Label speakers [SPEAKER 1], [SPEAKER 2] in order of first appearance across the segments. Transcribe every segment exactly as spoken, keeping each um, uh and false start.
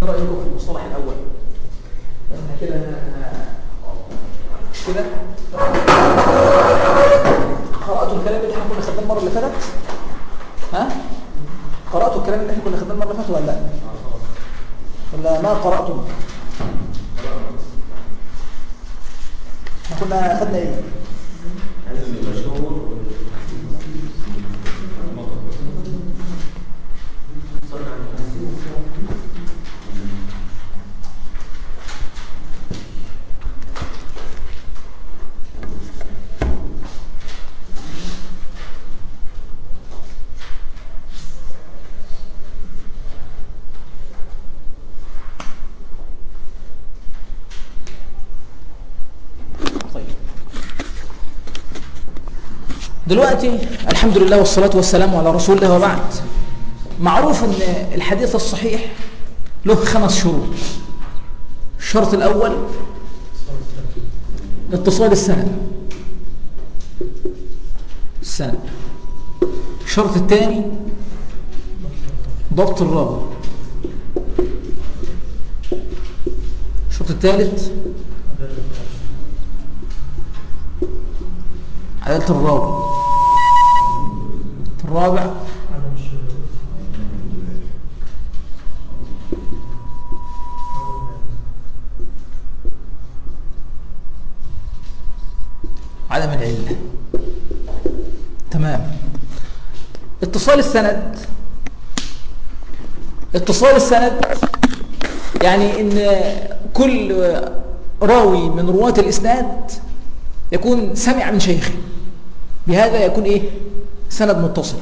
[SPEAKER 1] رأيكم في المصطلح الأول؟ احنا كده كده قرأتوا الكلام اللي احنا كنا خدناه المرة اللي فاتت؟ ها؟ قرأتوا الكلام اللي احنا كنا خدناه المرة اللي فاتت ولا لا؟ ولا ما قرأتم؟ احنا كنا خدنا ايه؟ دلوقتي الحمد لله والصلاة والسلام على رسول الله وبعد. معروف ان الحديث الصحيح له خمس شروط. الشرط الأول اتصال السند السند الشرط الثاني ضبط الراوي. الشرط الثالث عدالة الراوي. الرابع عدم العلة. تمام. اتصال السند اتصال السند يعني ان كل راوي من رواة الاسناد يكون سمع من شيخه، بهذا يكون ايه؟ سند متصل.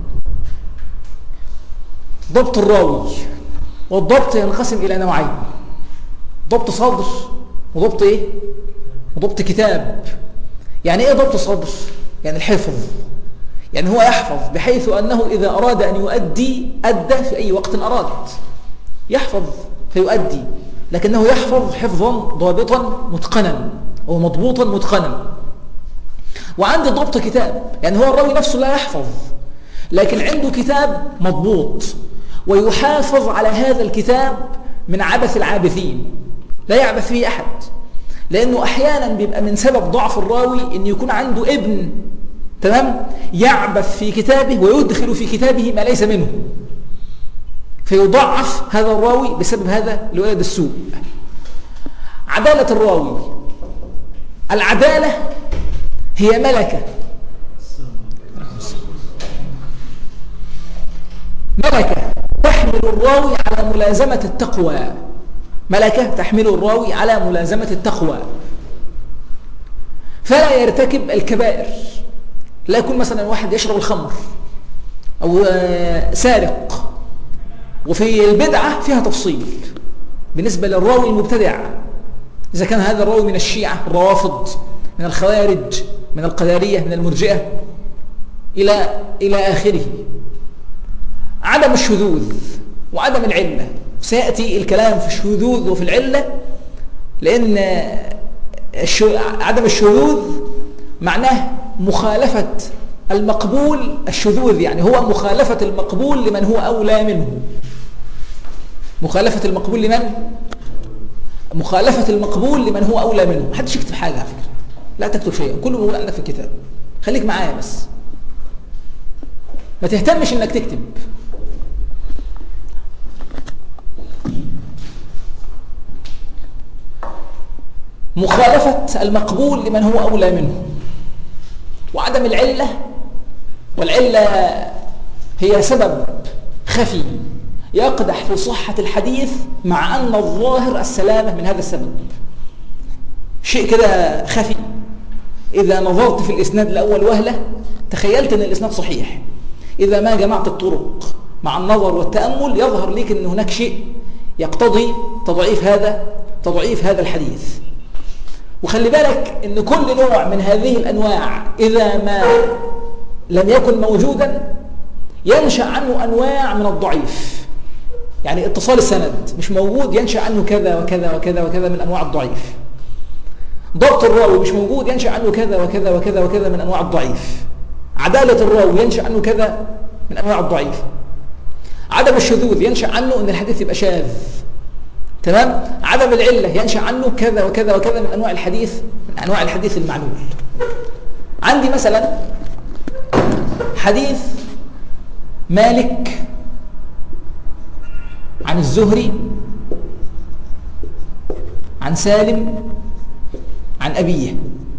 [SPEAKER 1] ضبط الراوي، والضبط ينقسم الى نوعين: ضبط صدر وضبط ايه؟ وضبط كتاب. يعني ايه ضبط صدر؟ يعني الحفظ، يعني هو يحفظ بحيث انه اذا اراد ان يؤدي ادى في اي وقت اراد. يحفظ فيؤدي، لكنه يحفظ حفظا ضابطا متقنا ومضبوطا متقنا. وعنده ضبط كتاب، يعني هو الراوي نفسه لا يحفظ، لكن عنده كتاب مضبوط ويحافظ على هذا الكتاب من عبث العابثين، لا يعبث فيه أحد. لأنه أحيانا بيبقى من سبب ضعف الراوي أن يكون عنده ابن، تمام، يعبث في كتابه ويدخل في كتابه ما ليس منه، فيضعف هذا الراوي بسبب هذا الولد السوء. عدالة الراوي، العدالة هي ملكة ملكة تحمل الراوي على ملازمة التقوى. ملكة تحمل الراوي على ملازمة التقوى، فلا يرتكب الكبائر. لا يكون مثلا واحد يشرب الخمر أو سارق. وفي البدعة فيها تفصيل بالنسبة للراوي المبتدع، إذا كان هذا الراوي من الشيعة، الروافض، من الخوارج، من القدرية، من المرجئة، إلى إلى آخره. عدم الشذوذ وعدم العلة، سيأتي الكلام في الشذوذ وفي العلة، لأن عدم الشذوذ معناه مخالفة المقبول. الشذوذ يعني هو مخالفة المقبول لمن هو أولى منه. مخالفة المقبول لمن؟ مخالفة المقبول لمن هو أولى منه. محدش يكتب حاجة على فكرة، لا تكتب شيئا، كله موجود عندك في الكتاب. خليك معايا بس، ما تهتمش انك تكتب. مخالفة المقبول لمن هو أولى منه. وعدم العلة، والعلة هي سبب خفي يقدح في صحة الحديث مع أن الظاهر السلامة من هذا السبب. شيء كده خفي، إذا نظرت في الإسناد لأول وهلة تخيلت أن الإسناد صحيح، إذا ما جمعت الطرق مع النظر والتأمل يظهر لك أن هناك شيء يقتضي تضعيف هذا تضعيف هذا الحديث. وخلي بالك أن كل نوع من هذه الأنواع إذا ما لم يكن موجودا ينشأ عنه أنواع من الضعيف. يعني اتصال السند مش موجود، ينشأ عنه كذا وكذا وكذا وكذا من أنواع الضعيف. ضبط الراوي مش موجود، ينشأ عنه كذا وكذا وكذا وكذا من أنواع الضعيف. عدالة الراوي ينشأ عنه كذا من أنواع الضعيف. عدم الشذوذ ينشأ عنه أن الحديث يبقى شاذ. تمام. عدم العلة ينشأ عنه كذا وكذا وكذا من أنواع الحديث، من أنواع الحديث المعلول. عندي مثلا حديث مالك عن الزهري عن سالم عن أبيه.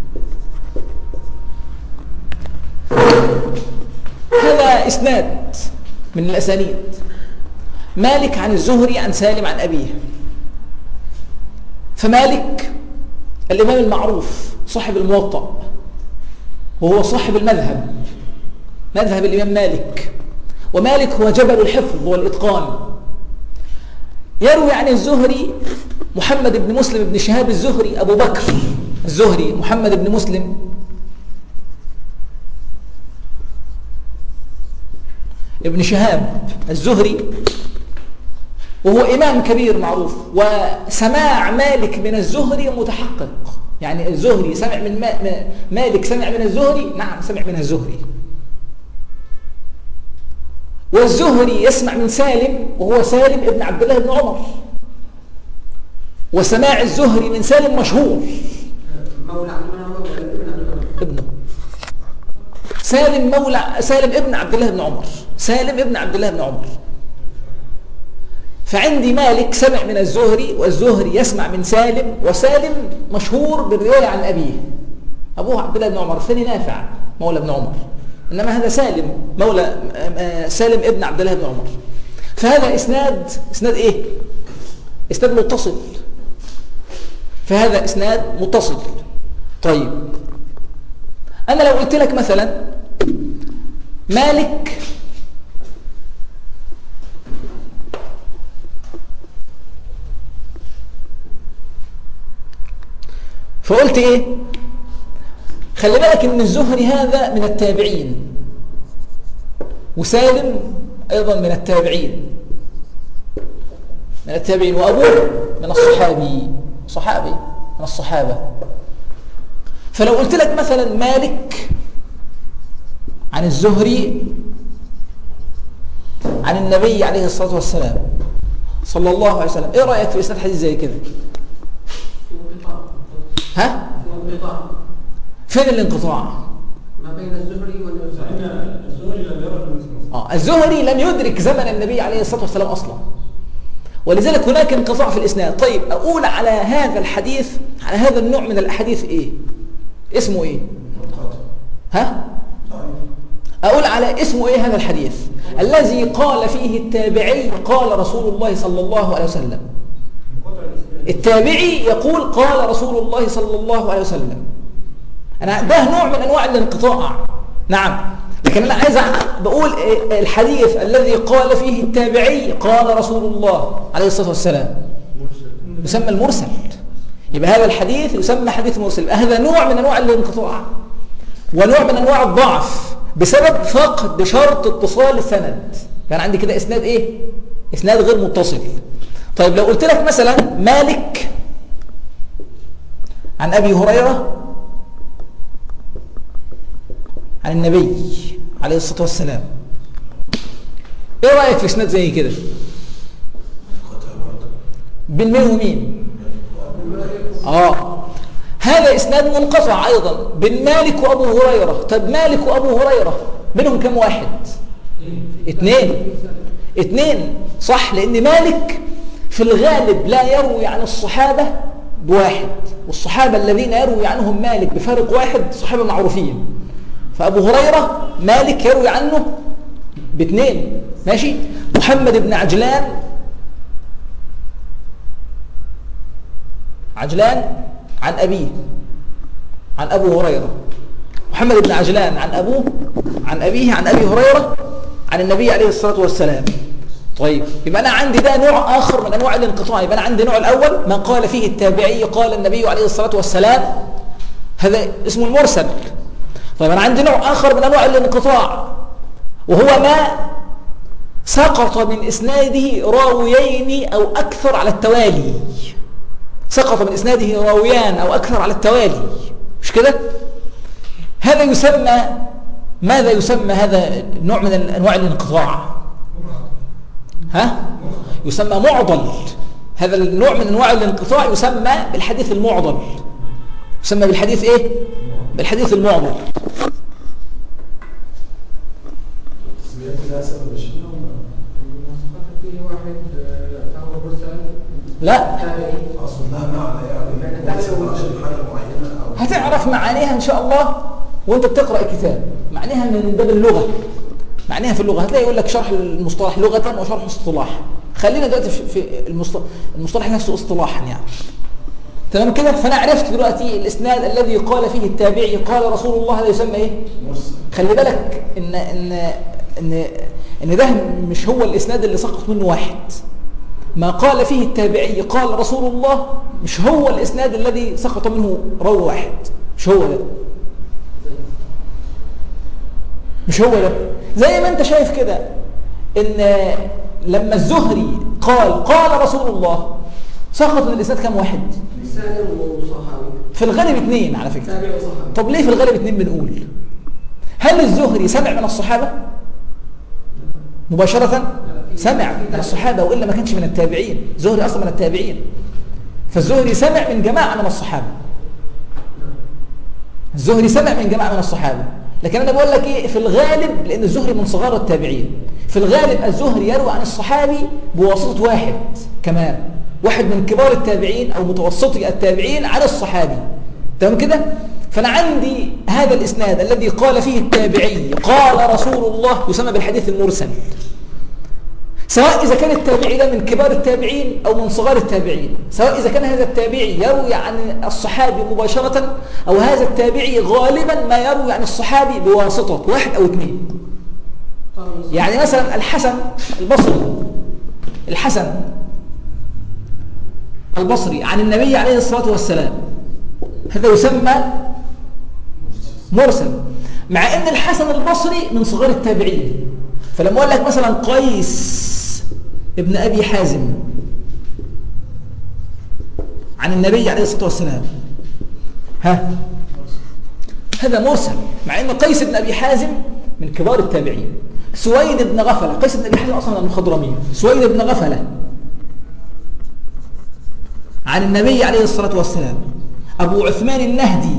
[SPEAKER 1] هذا إسناد من الأسانيد، مالك عن الزهري عن سالم عن أبيه. فمالك الإمام المعروف صاحب الموطأ، وهو صاحب المذهب، مذهب الإمام مالك، ومالك هو جبل الحفظ والإتقان. يروي عن الزهري محمد بن مسلم بن شهاب الزهري أبو بكر الزهري محمد بن مسلم ابن شهاب الزهري، وهو إمام كبير معروف. وسماع مالك من الزهري متحقق، يعني الزهري سمع من مالك، سمع من الزهري، نعم سمع من الزهري. والزهري يسمع من سالم، وهو سالم ابن عبد الله بن عمر. وسماع الزهري من سالم مشهور، مولى ابنه سالم، مولى سالم ابن عبد الله بن عمر، سالم ابن عبد الله بن عمر. فعندي مالك سمع من الزهري، والزهري يسمع من سالم، وسالم مشهور بالرواية عن أبيه، أبوه عبد الله بن عمر، الثاني نافع مولى ابن عمر، إنما هذا سالم مولى سالم ابن عبد الله بن عمر. فهذا إسناد إسناد إيه؟ إسناد متصل. فهذا إسناد متصل. طيب أنا لو قلت لك مثلا مالك فقلت إيه؟ خلي بالك إن الزهري هذا من التابعين، وسالم أيضا من التابعين من التابعين وأبوه من الصحابي صحابي من الصحابة. فلو قلت لك مثلا مالك عن الزهري عن النبي عليه الصلاة والسلام صلى الله عليه وسلم، إيه رأيك في إسناد حديث زي كده؟ ها؟ فين الانقطاع؟
[SPEAKER 2] ما بين الزهري والزهري.
[SPEAKER 1] آه الزهري لم يدرك زمن النبي عليه الصلاة والسلام أصلا، ولذلك هناك انقطاع في الإسناد. طيب أقول على هذا الحديث، على هذا النوع من الأحاديث إيه؟ اسمه إيه؟ ها؟ أقول على اسمه إيه هذا الحديث الذي قال فيه التابعي قال رسول الله صلى الله عليه وسلم. التابعي يقول قال رسول الله صلى الله عليه وسلم. أنا ده نوع من أنواع الانقطاع، نعم، لكن أنا عايز بقول الحديث الذي قال فيه التابعي قال رسول الله عليه الصلاة والسلام يسمى المرسل. يبقى هذا الحديث يسمى حديث مرسل. هذا نوع من أنواع الانقطاع ونوع من أنواع الضعف بسبب فقد شرط اتصال السند. يعني عندي كده إسناد إيه؟ إسناد غير متصل. طيب لو قلت لك مثلا مالك عن أبي هريرة عن النبي عليه الصلاة والسلام، ايه رأيك في اسناد زي كده؟ بين مين ومين؟ اه هذا اسناد منقطع ايضا بين مالك وابو هريرة. طب مالك وابو هريرة بينهم كم واحد؟ اثنين اثنين صح، لان مالك في الغالب لا يروي عن الصحابة بواحد، والصحابة الذين يروي عنهم مالك بفارق واحد صحابة معروفين. فأبو هريرة مالك يروي عنه باثنين، ماشي. محمد بن عجلان عجلان عن أبيه عن أبو هريرة، محمد بن عجلان عن أبوه عن أبيه عن أبي هريرة عن النبي عليه الصلاة والسلام. طيب يبقى أنا عندي ده نوع آخر من أنواع الانقطاع. يبقى أنا عندي نوع الأول ما قال فيه التابعي قال النبي عليه الصلاة والسلام، هذا اسمه المرسل. طيب أنا عندي نوع آخر من أنواع الانقطاع، وهو ما سقط من إسناده راويين أو أكثر على التوالي. سقط من إسناده راويان أو أكثر على التوالي، مش كده؟ هذا يسمى ماذا يسمى هذا النوع من أنواع الانقطاع؟ ها؟ يسمى معضل. هذا النوع من انواع الانقطاع يسمى بالحديث المعضل. يسمى بالحديث ايه؟ بالحديث المعضل.
[SPEAKER 2] فيه واحد فهو مرسل
[SPEAKER 1] لا،
[SPEAKER 3] اصلها معنى يعني عشان حاجه معينه او
[SPEAKER 1] هتعرف معانيها ان شاء الله وانت بتقرا الكتاب. معانيها من باب اللغه، معناها في اللغه هتلاقي يقول لك شرح المصطلح لغه وشرح اصطلاح. خلينا دلوقتي في المصطلح, المصطلح نفسه اصطلاحا يعني. تمام كده؟ فانا عرفت دلوقتي الاسناد الذي قال فيه التابعي قال رسول الله هذا يسمى ايه؟
[SPEAKER 3] مرسل.
[SPEAKER 1] خلي بالك ان ان ان ان ده مش هو الاسناد اللي سقط منه واحد. ما قال فيه التابعي قال رسول الله مش هو الاسناد الذي سقط منه راوي واحد، مش هو ده، مش هو ده. زي ما انت شايف كده ان لما الزهري قال قال رسول الله سقط من الاسناد كم واحد؟
[SPEAKER 2] سالم وصحابي.
[SPEAKER 1] في الغالب اثنين على فكره.
[SPEAKER 2] تابع وصحابي.
[SPEAKER 1] طب ليه في الغالب اثنين بنقول؟ هل الزهري سمع من الصحابه مباشره؟ سمع من الصحابه والا ما كانش من التابعين. زهري اصلا من التابعين، فالزهري سمع من جماعه من الصحابه. الزهري سمع من جماعه من الصحابه، لكن انا بقول لك ايه، في الغالب لان الزهري من صغار التابعين، في الغالب الزهري يروي عن الصحابي بواسطه واحد كمان، واحد من كبار التابعين او متوسطي التابعين عن الصحابي. تمام كده؟ فانا عندي هذا الاسناد الذي قال فيه التابعي قال رسول الله يسمى بالحديث المرسل، سواء اذا كان التابعي ده من كبار التابعين او من صغار التابعين، سواء اذا كان هذا التابعي يروي عن الصحابي مباشره او هذا التابعي غالبا ما يروي عن الصحابي بواسطه واحد او اثنين. يعني مثلا الحسن البصري الحسن البصري عن النبي عليه الصلاه والسلام هذا يسمى مرسل، مع ان الحسن البصري من صغار التابعين. فلما اقول لك مثلا قيس ابن ابي حازم عن النبي عليه الصلاه والسلام ها هذا مرسل، مع ان قيس ابن ابي حازم من كبار التابعين. سويد بن غفله، قيس بن ابي حازم اصلا من المخضرمين، سويد بن غفله عن النبي عليه الصلاه والسلام. ابو عثمان النهدي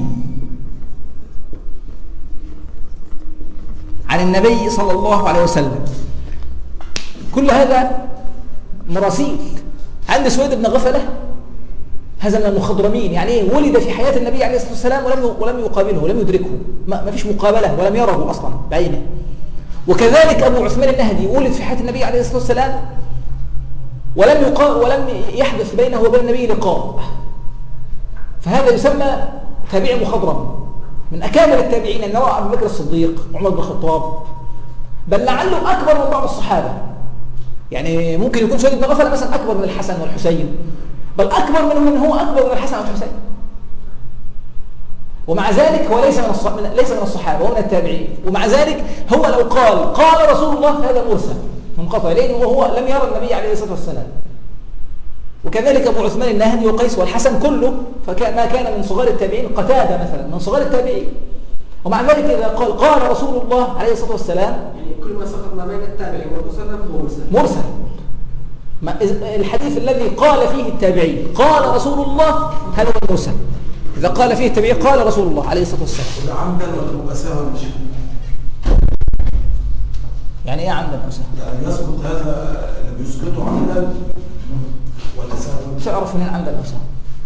[SPEAKER 1] عن النبي صلى الله عليه وسلم. كل هذا مراسيل. عند سويد بن غفلة هذا من المخضرمين، يعني ايه؟ ولد في حياة النبي عليه الصلاة والسلام ولم ولم يقابله ولم يدركه، ما فيش مقابلة ولم يره أصلا بعينه. وكذلك أبو عثمان النهدي ولد في حياة النبي عليه الصلاة والسلام ولم يقا ولم يحدث بينه وبين النبي لقاء، فهذا يسمى تابعي مخضرم من أكابر التابعين، أنه أبو بكر الصديق وعمر بن الخطاب، بل لعله أكبر من بعض الصحابة. يعني ممكن يكون سويد بن غفلة مثلا أكبر من الحسن والحسين، بل أكبر منه من هو أكبر من الحسن والحسين، ومع ذلك هو ليس من الصح... ليس من الصحابة، هو من التابعين. ومع ذلك هو لو قال قال رسول الله هذا مرسل منقطع، لأنه هو لم يرى النبي عليه الصلاة والسلام. وكذلك أبو عثمان النهدي وقيس والحسن كله فما كان من صغار التابعين. قتادة مثلا من صغار التابعين، ومع ذلك إذا قال قال رسول الله عليه الصلاة والسلام
[SPEAKER 2] يعني كل ما سقط ما بين التابعي والرسول هو مرسل.
[SPEAKER 1] مرسل. الحديث الذي قال فيه التابعي قال رسول الله هذا هو المرسل. إذا قال فيه التابعي قال رسول الله عليه الصلاة والسلام.
[SPEAKER 3] وده عمدا ولا مباشرة مش؟
[SPEAKER 1] يعني إيه عمدا مباشرة؟
[SPEAKER 3] يعني يسقط هذا اللي بيسقطه عمدا ولا سهوا؟
[SPEAKER 1] تعرف من عمدا مباشرة؟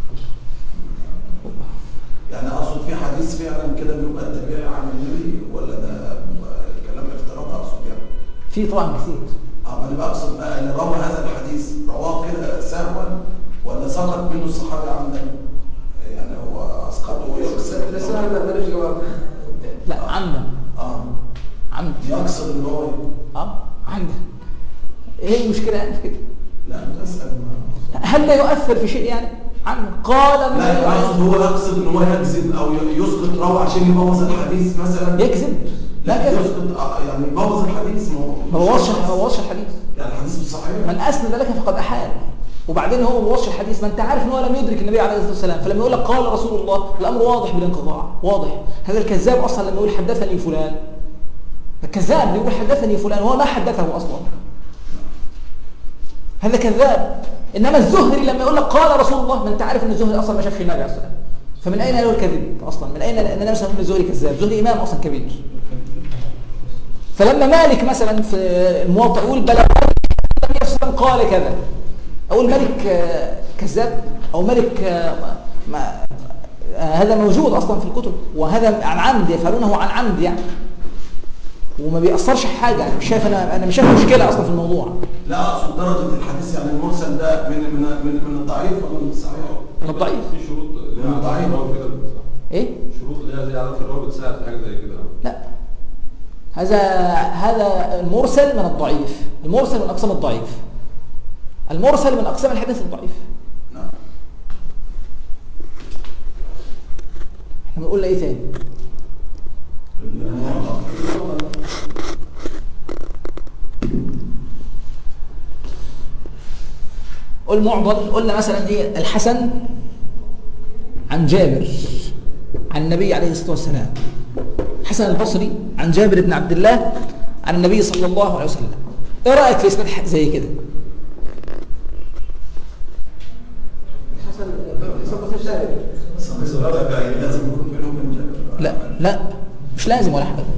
[SPEAKER 3] يعني أقصد في حديث فعلا كده بيبقى التابعي عن النبي ولا ده كلام افتراض أقصد يعني؟
[SPEAKER 1] في طبعا كثير.
[SPEAKER 3] اه انا بقصد بقى اللي روى هذا الحديث رواه كده سهوا ولا سقط منه الصحابي عمدا؟ يعني هو اسقطه ويقصد
[SPEAKER 2] السؤال ما مالوش جواب.
[SPEAKER 1] لا عمدا.
[SPEAKER 3] اه
[SPEAKER 1] عمدا
[SPEAKER 3] يقصد ان هو
[SPEAKER 1] اه عمدا. ايه المشكله يعني في كده؟
[SPEAKER 3] لا بسأل
[SPEAKER 1] هل ده يؤثر في شيء يعني؟ عمدا قال
[SPEAKER 3] لا يقصد هو يقصد ان هو يكذب او يسقط راوي عشان يبوظ الحديث مثلا.
[SPEAKER 1] يكذب؟
[SPEAKER 3] لا يسقط يعني يبوظ الحديث.
[SPEAKER 1] ما بوظش ما بوظش الحديث.
[SPEAKER 3] يعني الحديث مش صحيح.
[SPEAKER 1] من اسند لك فقد احال. وبعدين هو ما بوظش الحديث، ما انت عارف ان هو لم يدرك النبي عليه الصلاه والسلام، فلما يقول لك قال رسول الله الامر واضح بالانقطاع، واضح. هذا الكذاب اصلا لما يقول حدثني فلان، الكذاب اللي يقول حدثني فلان وهو ما حدثه اصلا، هذا كذاب. انما الزهري لما يقول لك قال رسول الله، ما انت عارف ان الزهري اصلا ما شافش النبي عليه الصلاه والسلام، فمن اين له الكذب اصلا؟ من اين ان النبي صلى الله عليه وسلم الزهري كذاب؟ الزهري امام اصلا كبير. فلما مالك مثلا في الموطأ يقول بلغ النبي صلى الله عليه وسلم قال كذا، اقول مالك كذاب او مالك ما هذا موجود اصلا في الكتب، وهذا عن عمد يفعلونه عن عمد يعني، وما بيأثرش حاجه يعني. مش شايف انا انا مش شايف مشكله اصلا في الموضوع.
[SPEAKER 3] لا اقصد درجه الحديث يعني المرسل ده من من من, من الضعيف ولا من الصحيح؟
[SPEAKER 1] من الضعيف.
[SPEAKER 4] في شروط
[SPEAKER 3] من الضعيف
[SPEAKER 1] ايه؟
[SPEAKER 4] شروط اللي هي زي عدد الراوي بتساعد في حاجه زي كده.
[SPEAKER 1] لا، هذا هذا المرسل من الضعيف. المرسل من اقسام الضعيف. المرسل من اقسام الحديث الضعيف.
[SPEAKER 3] نعم.
[SPEAKER 1] احنا بنقول ايه تاني؟ قل معضل. قلنا مثلا ايه؟ الحسن عن جابر عن النبي عليه الصلاه والسلام. حسن البصري عن جابر بن عبد الله عن النبي صلى الله عليه وسلم. ايه رايك في اسناد زي كده؟
[SPEAKER 2] حسن حسن الشافعي
[SPEAKER 3] لازم يكون بينهم من جابر.
[SPEAKER 1] لا لا مش لازم ولا حاجه.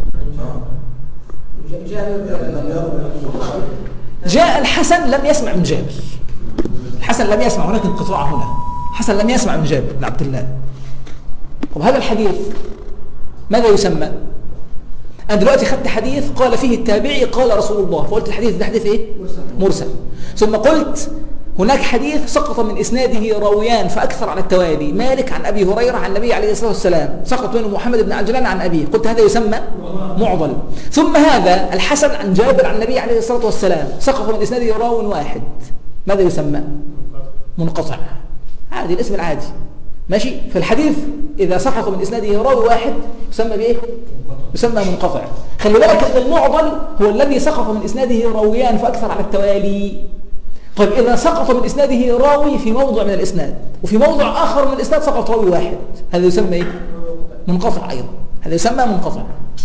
[SPEAKER 1] جاء الحسن لم يسمع من جابر. الحسن لم يسمع، هناك انقطاع هنا. حسن لم يسمع من جابر بن عبد الله. طب هذا الحديث ماذا يسمى؟ أنا دلوقتي خدت حديث قال فيه التابعي قال رسول الله، فقلت الحديث ده حديث إيه؟ مرسل. ثم قلت هناك حديث سقط من إسناده راويان فأكثر على التوالي، مالك عن أبي هريرة عن النبي عليه الصلاة والسلام، سقط منه محمد بن عجلان عن أبيه، قلت هذا يسمى معضل. ثم هذا الحسن عن جابر عن النبي عليه الصلاة والسلام، سقط من إسناده راو واحد، ماذا يسمى؟ منقطع. عادي، الاسم العادي ماشي. فالحديث إذا سقط من إسناده راوي واحد يسمى بإيه؟ يسمى منقطع. خلي بالك أن المعضل هو الذي سقط من إسناده راويان فأكثر على التوالي. طيب إذا سقط من إسناده راوي في موضع من الإسناد وفي موضع آخر من الإسناد سقط راوي واحد، هذا يسمى إيه؟ منقطع أيضا. هذا يسمى منقطع.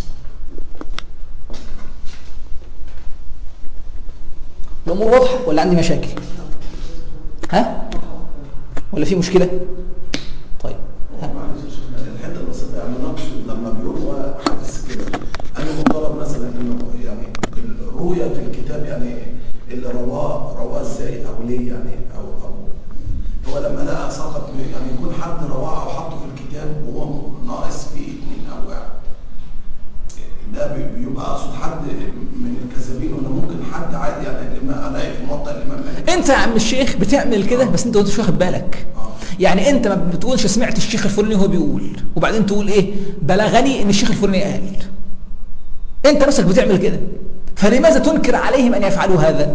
[SPEAKER 1] الأمور واضحة ولا عندي مشاكل؟ ها؟ ولا في مشكلة؟ طيب ها؟
[SPEAKER 3] الحته البسيطه يعني نقصد لما بيقولوا حديث كده انا مطالب مثلا انه يعني الرؤيه في الكتاب يعني اللي رواه رواه ازاي او ليه يعني او او هو لما لقى سقط يعني يكون حد رواه او حطه في الكتاب وهو ناقص فيه اثنين او واحد، ده بيبقى اقصد حد من الكذابين ولا ممكن حد عادي يعني الامام الاقي في موطأ الامام مالك؟
[SPEAKER 1] انت يا عم الشيخ بتعمل كده بس انت مش واخد بالك. يعني انت ما بتقولش سمعت الشيخ الفلاني وهو بيقول وبعدين تقول ايه بلغني ان الشيخ الفلاني قال. انت نفسك بتعمل كده، فلماذا تنكر عليهم ان يفعلوا هذا؟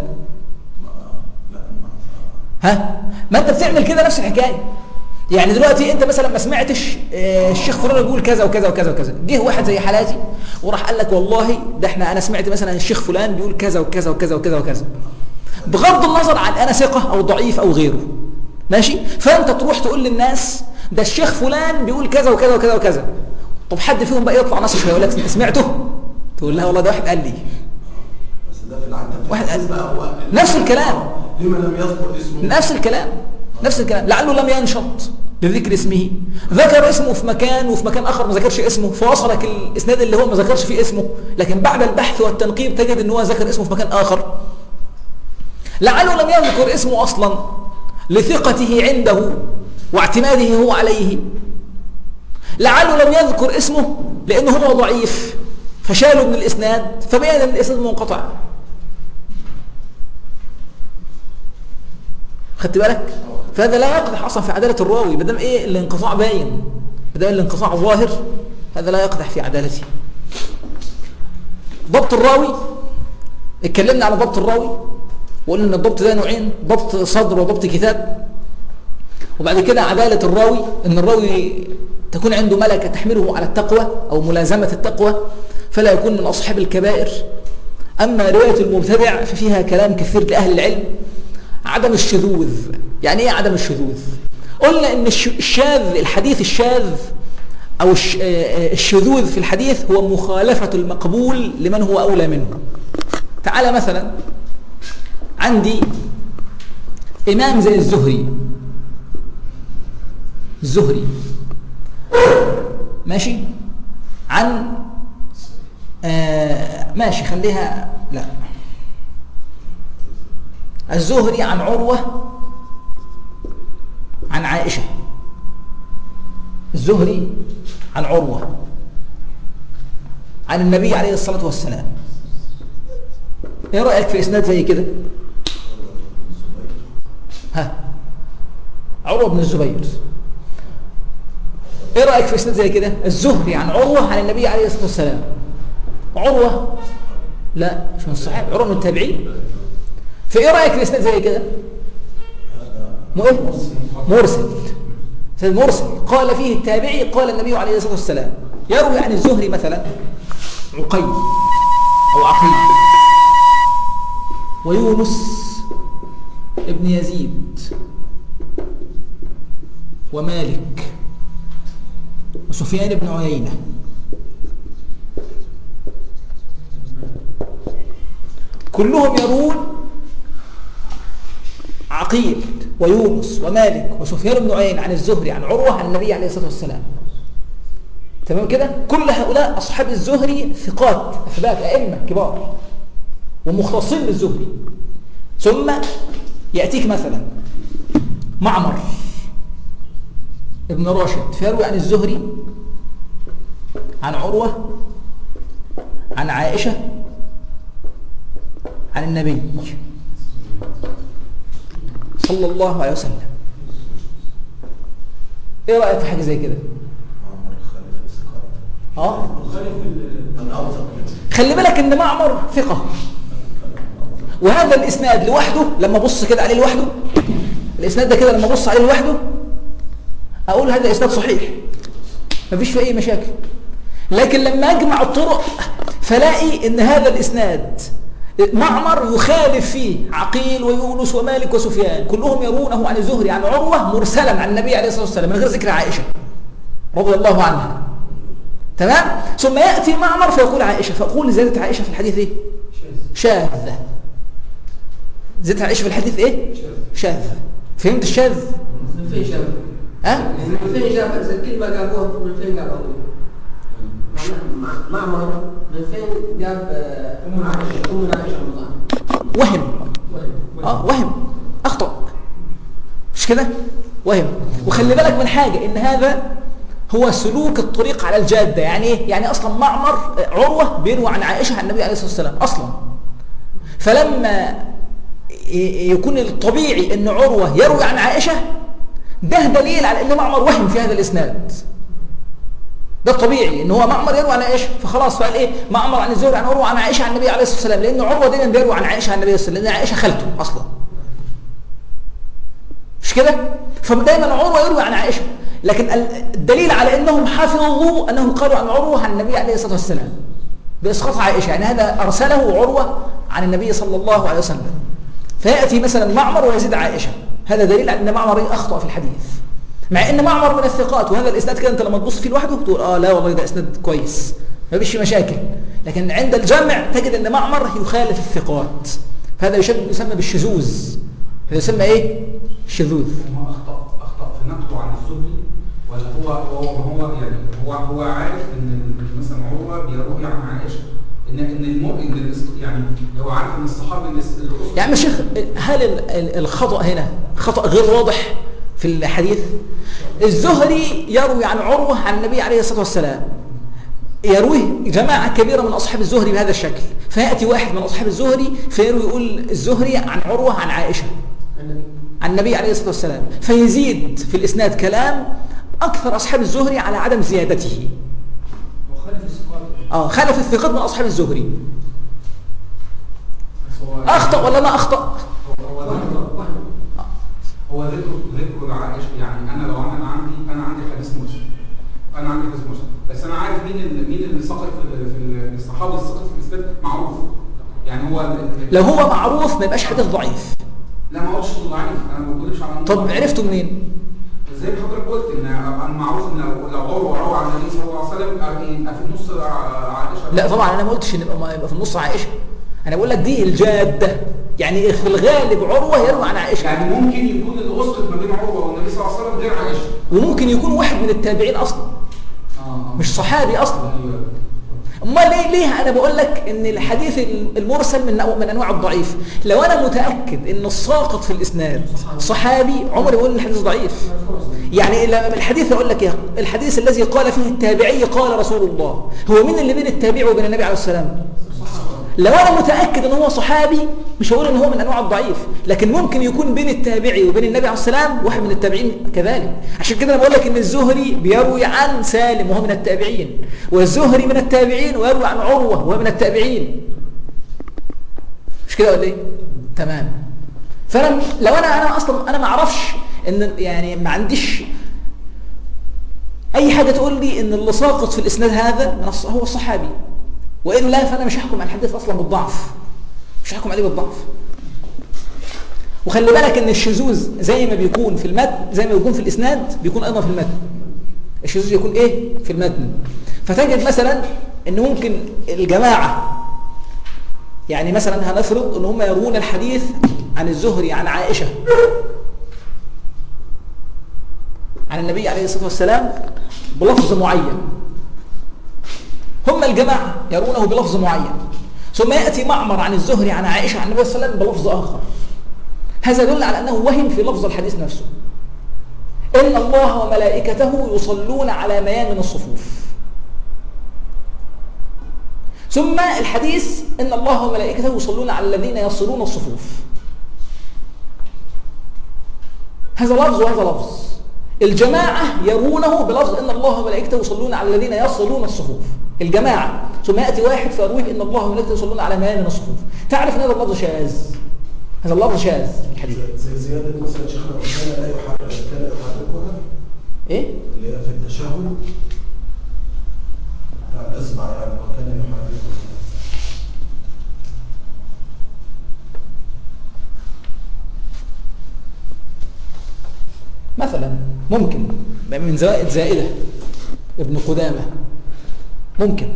[SPEAKER 1] ها؟ ما انت بتعمل كده نفس الحكايه. يعني دلوقتي انت مثلا ما سمعتش اه الشيخ فلان بيقول كذا وكذا وكذا وكذا، جه واحد زي حالاتي وراح قال لك والله ده احنا انا سمعت مثلا الشيخ فلان بيقول كذا وكذا وكذا وكذا وكذا، بغض النظر عن انا ثقه او ضعيف او غيره، ماشي؟ فانت تروح تقول للناس ده الشيخ فلان بيقول كذا وكذا وكذا وكذا. طب حد فيهم بقى يطلع نص شويه يقول لك انت سمعته؟ تقول لها والله ده واحد قال لي.
[SPEAKER 3] بس ده في العاده
[SPEAKER 1] واحد قال
[SPEAKER 3] بقى هو
[SPEAKER 1] نفس الكلام.
[SPEAKER 3] لما لم يذكر اسمه؟
[SPEAKER 1] نفس الكلام نفس الكلام لعله لم ينشط لذكر اسمه، ذكر اسمه في مكان وفي مكان آخر ما ذكرش اسمه، فوصلك الإسناد اللي هو ما ذكرش فيه اسمه، لكن بعد البحث والتنقيب تجد ان هو ذكر اسمه في مكان آخر. لعله لم يذكر اسمه أصلا لثقته عنده واعتماده هو عليه، لعله لم يذكر اسمه لأنه هو ضعيف فشاله من الإسناد فبين ان الإسناد منقطع. خدت بالك؟ فهذا لا يقدح اصلا في عداله الراوي، ما دام ايه الانقطاع باين، ما دام الانقطاع ظاهر هذا لا يقدح في عدالته. ضبط الراوي، اتكلمنا على ضبط الراوي وقلنا ان الضبط ده نوعين، ضبط صدر وضبط كتاب. وبعد كده عداله الراوي ان الراوي تكون عنده ملكه تحمله على التقوى او ملازمه التقوى فلا يكون من اصحاب الكبائر. اما روايه المبتدع ففيها كلام كثير لاهل العلم. عدم الشذوذ، يعني ايه عدم الشذوذ؟ قلنا ان الشاذ، الحديث الشاذ او الشذوذ في الحديث هو مخالفة المقبول لمن هو اولى منه. تعال مثلا عندي إمام زي الزهري الزهري ماشي عن آه ماشي خليها لا الزهري عن عروة عن عائشة الزهري عن عروة عن النبي عليه الصلاة والسلام. ايه رأيك في إسناد زي كده؟ ها عروة بن الزبير. ايه رأيك في إسناد زي كده؟ الزهري عن عروة عن النبي عليه الصلاة والسلام. عروة لا مش من الصحابة، عروة من التابعين. فايه رأيك في إسناد زي كده؟ مو ايه؟ مرسل. إسناد مرسل قال فيه التابعي قال النبي عليه الصلاة والسلام. يروي عن الزهري مثلا عقيل أو عقيل ويونس ابن يزيد ومالك وسفيان بن عيينة كلهم يرون عقيل ويونس ومالك وسفيان بن عيينة عن الزهري عن عروة عن النبي عليه الصلاة والسلام. تمام كده؟ كل هؤلاء أصحاب الزهري ثقات أثبات أئمة كبار ومختصين بالزهري. ثم يأتيك مثلا معمر ابن راشد فيروي عن الزهري عن عروة عن عائشة عن النبي صلى الله عليه وسلم. ايه رأيك في حاجة زي كده؟ اه خلي بالك ان معمر ثقة، وهذا الاسناد لوحده لما ابص كده عليه لوحده، الاسناد ده كده لما ابص عليه لوحده اقول هذا اسناد صحيح مفيش فيه اي مشاكل. لكن لما اجمع الطرق فلاقي ان هذا الاسناد معمر يخالف فيه عقيل ويونس ومالك وسفيان كلهم يرونه عن الزهري عن عروة مرسلا عن النبي عليه الصلاة والسلام من غير ذكر عائشة رضي الله عنها. تمام؟ ثم يأتي معمر فيقول عائشة، فأقول زيادة عائشة في الحديث ايه؟ شاذة. زيادة عائشة في الحديث ايه؟ شاذة. فهمت الشاذ؟
[SPEAKER 2] من فين شاذ؟
[SPEAKER 1] ها؟
[SPEAKER 2] من فين شاذ؟ الكلمة جابوها من فين جابوها؟ معمر من فين جاب أم عائشة أم عائشة رضي الله عنها؟
[SPEAKER 1] وهم. اه وهم أخطأ مش كده؟ وهم. وخلي بالك من حاجة إن هذا هو سلوك الطريق على الجادة. يعني ايه؟ يعني أصلا معمر عروة بيروي عن عائشة عن النبي عليه الصلاة والسلام أصلا. فلما يكون الطبيعي أن عروة يروي عن عائشة ده دليل على أن معمر وهم في هذا الإسناد. ده الطبيعي ان هو معمر يروي عن عائشه، فخلاص فقال ايه معمر عن الزهري عن عروه عن عائشه عن النبي عليه الصلاه والسلام، لان عروه دايما بيروي عن عائشه عن النبي صلى الله عليه وسلم لان عائشه خالته اصلا. مش كده؟ فدايما عروه يروي عن عائشه، لكن الدليل على انهم حفظوا انهم قالوا عن عروه عن النبي عليه الصلاه والسلام باسقاط عائشه، يعني هذا ارسله عروه عن النبي صلى الله عليه وسلم. فياتي مثلا معمر ويزيد عائشه، هذا دليل على ان معمر اخطا في الحديث، مع ان معمر من الثقات. وهذا الاسناد كده انت لما تبص فيه لوحده تقول اه لا والله ده اسناد كويس ما فيش مشاكل، لكن عند الجمع تجد ان معمر يخالف الثقات، فهذا يسمى بالشذوذ. هذا يسمى ايه؟ شذوذ.
[SPEAKER 5] هو اخطا اخطا في نقله عن الزهري ولا هو هو هو يعني هو هو عارف ان مثلا عروه بيروي عن عائشه ان ان المؤمن يعني هو عارف ان الصحابه اللي
[SPEAKER 1] يعني يا شيخ هل الخطا هنا خطا غير واضح في الحديث؟ الزهري يروي عن عروة عن النبي عليه الصلاة والسلام، يرويه جماعة كبيرة من أصحاب الزهري بهذا الشكل، فيأتي واحد من أصحاب الزهري فيروي يقول الزهري عن عروة عن عائشة عن النبي عليه الصلاة والسلام، فيزيد في الإسناد كلام أكثر أصحاب الزهري على عدم زيادته.
[SPEAKER 5] وخالف الثقات.
[SPEAKER 1] آه خالف الثقات من أصحاب الزهري. أخطأ ولا ما أخطأ؟
[SPEAKER 5] هو هو هو ذكر ذكر عائشة، يعني انا لو انا عندي انا عندي حديث مرسل، انا عندي حديث مرسل بس انا عارف مين اللي مين اللي سقط في في الصحابه اللي سقط في الاسناد معروف، يعني هو
[SPEAKER 1] لو هو معروف ما يبقاش حديث ضعيف.
[SPEAKER 5] لا ما هوش ضعيف، انا ما بقولش على.
[SPEAKER 1] طب عرفته منين؟
[SPEAKER 5] زي ما حضرتك قلت ان انا معروف ان لو عروه روى عن النبي صلى الله عليه وسلم يبقى في النص عائشه.
[SPEAKER 1] لا طبعا انا ما قلتش ان يبقى في النص عائشه، انا بقول لك دي الجاده يعني في الغالب عروة يروي عن عائشة،
[SPEAKER 5] يعني ممكن يكون اللي اسقط ما بين عروه والنبي صلى الله عليه وسلم غير عائشه،
[SPEAKER 1] وممكن يكون واحد من التابعين اصلا
[SPEAKER 5] اه
[SPEAKER 1] مش صحابي اصلا.
[SPEAKER 5] ايوه.
[SPEAKER 1] امال ليه ليه انا بقول لك ان الحديث المرسل من من انواع الضعيف؟ لو انا متاكد ان الساقط في الاسناد صحابي عمري بقول ان الحديث ضعيف. يعني لما الحديث يقول لك ايه الحديث الذي قال فيه التابعي قال رسول الله، هو مين اللي بين التابع وبين النبي عليه السلام؟ لو انا متاكد ان هو صحابي مش هقول ان هو من انواع الضعيف، لكن ممكن يكون بين التابعي وبين النبي عليه السلام واحد من التابعين كذلك. عشان كده انا بقول لك ان الزهري بيروي عن سالم وهو من التابعين، والزهري من التابعين ويروي عن عروه وهو من التابعين. مش كده ولا ايه؟ تمام. فانا لو انا انا اصلا انا ما اعرفش ان يعني ما عنديش اي حاجه تقول لي ان اللي ساقط في الاسناد هذا من هو الصحابي، والا فانا مش هحكم على الحديث اصلا بالضعف، مش هحكم عليه بالضعف. وخلي بالك ان الشذوذ زي ما بيكون في المتن زي ما بيكون في الاسناد بيكون ايضا في المتن. الشذوذ يكون ايه في المتن، فتجد مثلا ان ممكن الجماعه يعني مثلا هنفرض ان هم يروون الحديث عن الزهري عن عائشه عن النبي عليه الصلاه والسلام بلفظ معين، هم الجماعه يرونه بلفظ معين، ثم ياتي معمر عن الزهري عن عائشه عن النبي صلى الله عليه وسلم بلفظ اخر. هذا يدل على انه وهم في لفظ الحديث نفسه. ان الله وملائكته يصلون على ميامن الصفوف، ثم الحديث ان الله وملائكته يصلون على الذين يصلون الصفوف. هذا لفظ وهذا لفظ. الجماعة يرونه بلفظ إن الله وملائكته يصلون على الذين يصلون الصفوف، الجماعة، ثم يأتي واحد فيرويه إن الله وملائكته يصلون على ميامن الصفوف. تعرف أن هذا اللفظ شاذ، هذا اللفظ شاذ في الحديث.
[SPEAKER 3] زي زيادة مثلا شيخنا وكان لا يحرك كان يحركها
[SPEAKER 1] إيه؟
[SPEAKER 3] اللي هي في التشهد لا اسمع يعني وكان يحركها
[SPEAKER 1] مثلا ممكن من زوائد زائدة ابن قدامة ممكن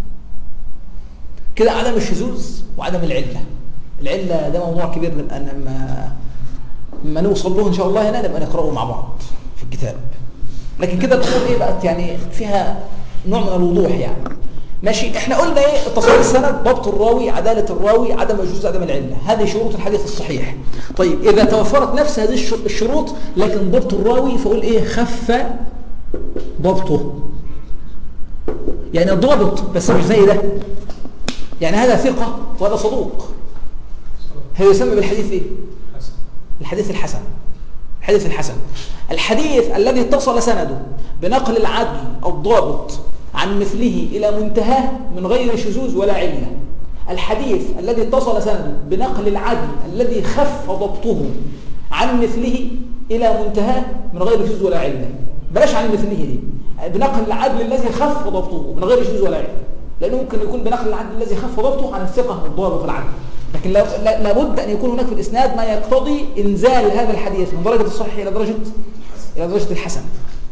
[SPEAKER 1] كده عدم الشذوذ وعدم العلة. العلة ده موضوع كبير نبقى لما لما نوصل له ان شاء الله هنا نبقى نقرأه مع بعض في الكتاب. لكن كده الامور ايه بقت يعني فيها نوع من الوضوح يعني. ماشي، احنا قلنا ايه؟ اتصال السند، ضبط الراوي، عدالة الراوي، عدم الشذوذ، عدم العلة، هذه شروط الحديث الصحيح. طيب اذا توفرت نفس هذه الشروط لكن ضبط الراوي فقول ايه؟ خف ضبطه، يعني ضابط بس مش زي ده، يعني هذا ثقة وهذا صدوق، هذا يسمى بالحديث ايه؟ الحديث الحسن. الحديث الحسن الحديث الذي اتصل سنده بنقل العدل الضابط عن مثله إلى منتهاه من غير شذوذ ولا علة. الحديث الذي اتصل سنده بنقل العدل الذي خف ضبطه عن مثله إلى منتهاه من غير شذوذ ولا علة. بلاش عن مثله دي، بنقل العدل الذي خف ضبطه من غير شذوذ ولا علة، لأنه ممكن يكون بنقل العدل الذي خف ضبطه عن الثقة الضابط العدل، لكن لابد أن يكون هناك في الإسناد ما يقتضي إنزال هذا الحديث من درجة الصحيح إلى درجة إلى درجة الحسن.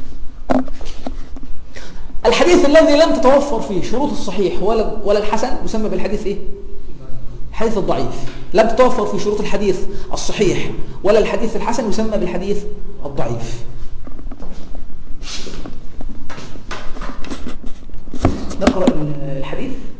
[SPEAKER 1] الحديث الذي لم تتوفر فيه شروط الصحيح ولا ولا الحسن يسمى بالحديث ايه؟ الحديث الضعيف. لم تتوفر فيه شروط الحديث الصحيح ولا الحديث الحسن يسمى بالحديث الضعيف. نقرأ الحديث.